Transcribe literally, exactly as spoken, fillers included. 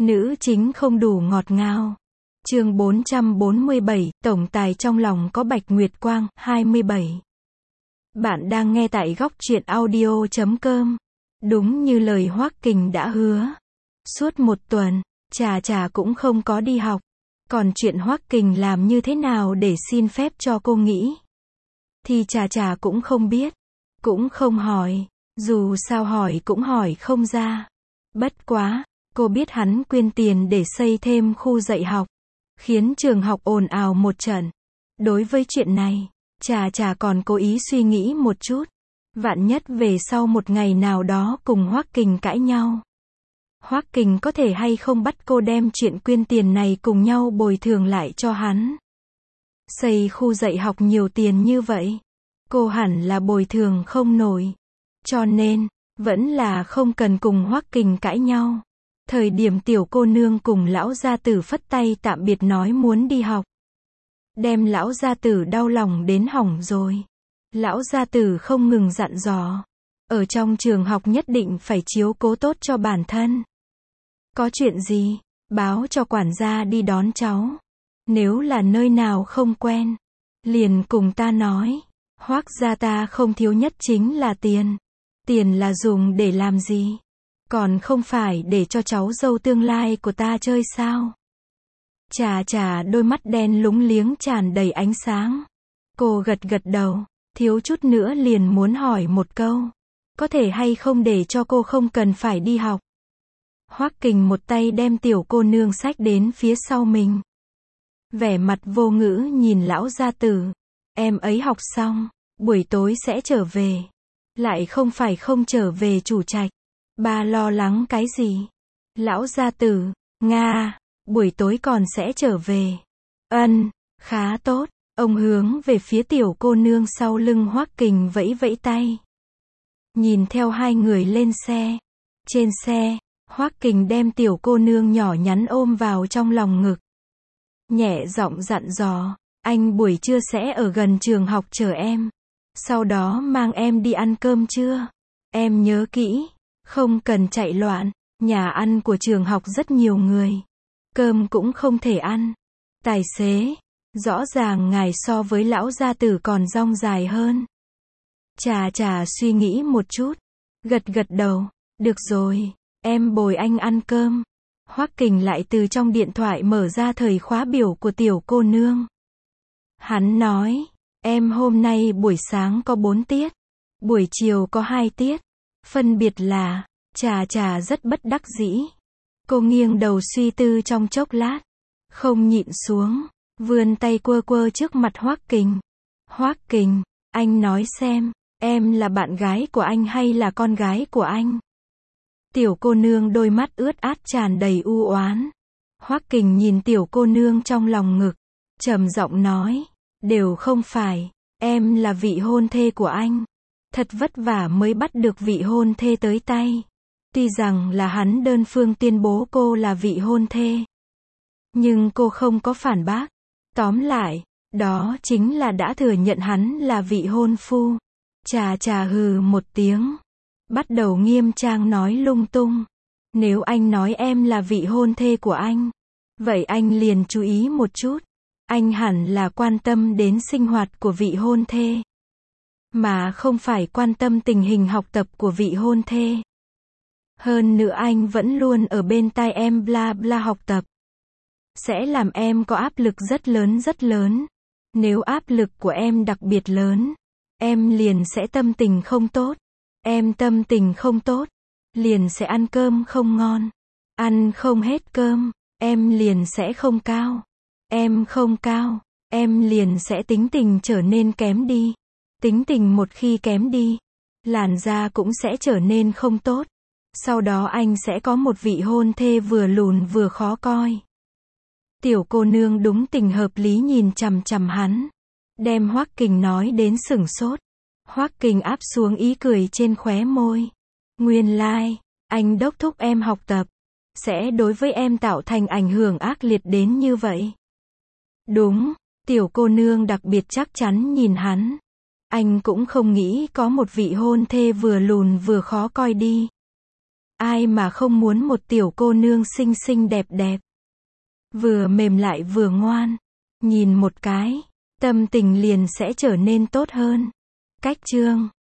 Nữ chính không đủ ngọt ngào. Chương bốn trăm bốn mươi bảy, tổng tài trong lòng có Bạch Nguyệt Quang, hai mươi bảy. Bạn đang nghe tại góc truyện audio chấm com. Đúng như lời Hoắc Kình đã hứa. Suốt một tuần, Trà Trà cũng không có đi học. Còn chuyện Hoắc Kình làm như thế nào để xin phép cho cô nghỉ, thì Trà Trà cũng không biết. Cũng không hỏi. Dù sao hỏi cũng hỏi không ra. Bất quá, cô biết hắn quyên tiền để xây thêm khu dạy học, khiến trường học ồn ào một trận. Đối với chuyện này, Trà Trà còn cố ý suy nghĩ một chút. Vạn nhất về sau một ngày nào đó cùng Hoắc Kình cãi nhau, Hoắc Kình có thể hay không bắt cô đem chuyện quyên tiền này cùng nhau bồi thường lại cho hắn. Xây khu dạy học nhiều tiền như vậy, cô hẳn là bồi thường không nổi. Cho nên, vẫn là không cần cùng Hoắc Kình cãi nhau. Thời điểm tiểu cô nương cùng lão gia tử phất tay tạm biệt nói muốn đi học, đem lão gia tử đau lòng đến hỏng rồi. Lão gia tử không ngừng dặn dò, ở trong trường học nhất định phải chiếu cố tốt cho bản thân. Có chuyện gì, báo cho quản gia đi đón cháu. Nếu là nơi nào không quen, liền cùng ta nói. Hoắc gia ta không thiếu nhất chính là tiền. Tiền là dùng để làm gì? Còn không phải để cho cháu dâu tương lai của ta chơi sao? Trà Trà đôi mắt đen lúng liếng tràn đầy ánh sáng. Cô gật gật đầu, thiếu chút nữa liền muốn hỏi một câu. Có thể hay không để cho cô không cần phải đi học? Hoắc Kình một tay đem tiểu cô nương xách đến phía sau mình. Vẻ mặt vô ngữ nhìn lão gia tử. Em ấy học xong, buổi tối sẽ trở về. Lại không phải không trở về chủ trạch. Ba lo lắng cái gì? Lão gia tử, Nga, buổi tối còn sẽ trở về. Ân, khá tốt. Ông hướng về phía tiểu cô nương sau lưng Hoắc Kình vẫy vẫy tay. Nhìn theo hai người lên xe. Trên xe, Hoắc Kình đem tiểu cô nương nhỏ nhắn ôm vào trong lòng ngực. Nhẹ giọng dặn dò, anh buổi trưa sẽ ở gần trường học chờ em. Sau đó mang em đi ăn cơm trưa. Em nhớ kỹ, không cần chạy loạn. Nhà ăn của trường học rất nhiều người. Cơm cũng không thể ăn. Tài xế, rõ ràng ngài so với lão gia tử còn dong dài hơn. Trà Trà suy nghĩ một chút, gật gật đầu, được rồi, em bồi anh ăn cơm. Hoắc Kình lại từ trong điện thoại mở ra thời khóa biểu của tiểu cô nương. Hắn nói, em hôm nay buổi sáng có bốn tiết, buổi chiều có hai tiết, phân biệt là. Trà Trà rất bất đắc dĩ. Cô nghiêng đầu suy tư trong chốc lát, không nhịn xuống, vươn tay quơ quơ trước mặt Hoắc Kình. Hoắc Kình, anh nói xem, em là bạn gái của anh hay là con gái của anh? Tiểu cô nương đôi mắt ướt át tràn đầy u oán. Hoắc Kình nhìn tiểu cô nương trong lòng ngực, trầm giọng nói, đều không phải, em là vị hôn thê của anh. Thật vất vả mới bắt được vị hôn thê tới tay. Tuy rằng là hắn đơn phương tuyên bố cô là vị hôn thê, nhưng cô không có phản bác. Tóm lại, đó chính là đã thừa nhận hắn là vị hôn phu. Trà Trà hừ một tiếng, bắt đầu nghiêm trang nói lung tung. Nếu anh nói em là vị hôn thê của anh, vậy anh liền chú ý một chút. Anh hẳn là quan tâm đến sinh hoạt của vị hôn thê, mà không phải quan tâm tình hình học tập của vị hôn thê. Hơn nữa anh vẫn luôn ở bên tai em bla bla học tập, sẽ làm em có áp lực rất lớn rất lớn. Nếu áp lực của em đặc biệt lớn, em liền sẽ tâm tình không tốt. Em tâm tình không tốt, liền sẽ ăn cơm không ngon. Ăn không hết cơm, em liền sẽ không cao. Em không cao, em liền sẽ tính tình trở nên kém đi. Tính tình một khi kém đi, làn da cũng sẽ trở nên không tốt. Sau đó anh sẽ có một vị hôn thê vừa lùn vừa khó coi. Tiểu cô nương đúng tình hợp lý nhìn chằm chằm hắn, đem Hoắc Kình nói đến sửng sốt. Hoắc Kình áp xuống ý cười trên khóe môi. Nguyên lai, like, anh đốc thúc em học tập, sẽ đối với em tạo thành ảnh hưởng ác liệt đến như vậy. Đúng, tiểu cô nương đặc biệt chắc chắn nhìn hắn. Anh cũng không nghĩ có một vị hôn thê vừa lùn vừa khó coi đi. Ai mà không muốn một tiểu cô nương xinh xinh đẹp đẹp. Vừa mềm lại vừa ngoan. Nhìn một cái, tâm tình liền sẽ trở nên tốt hơn. Cách chương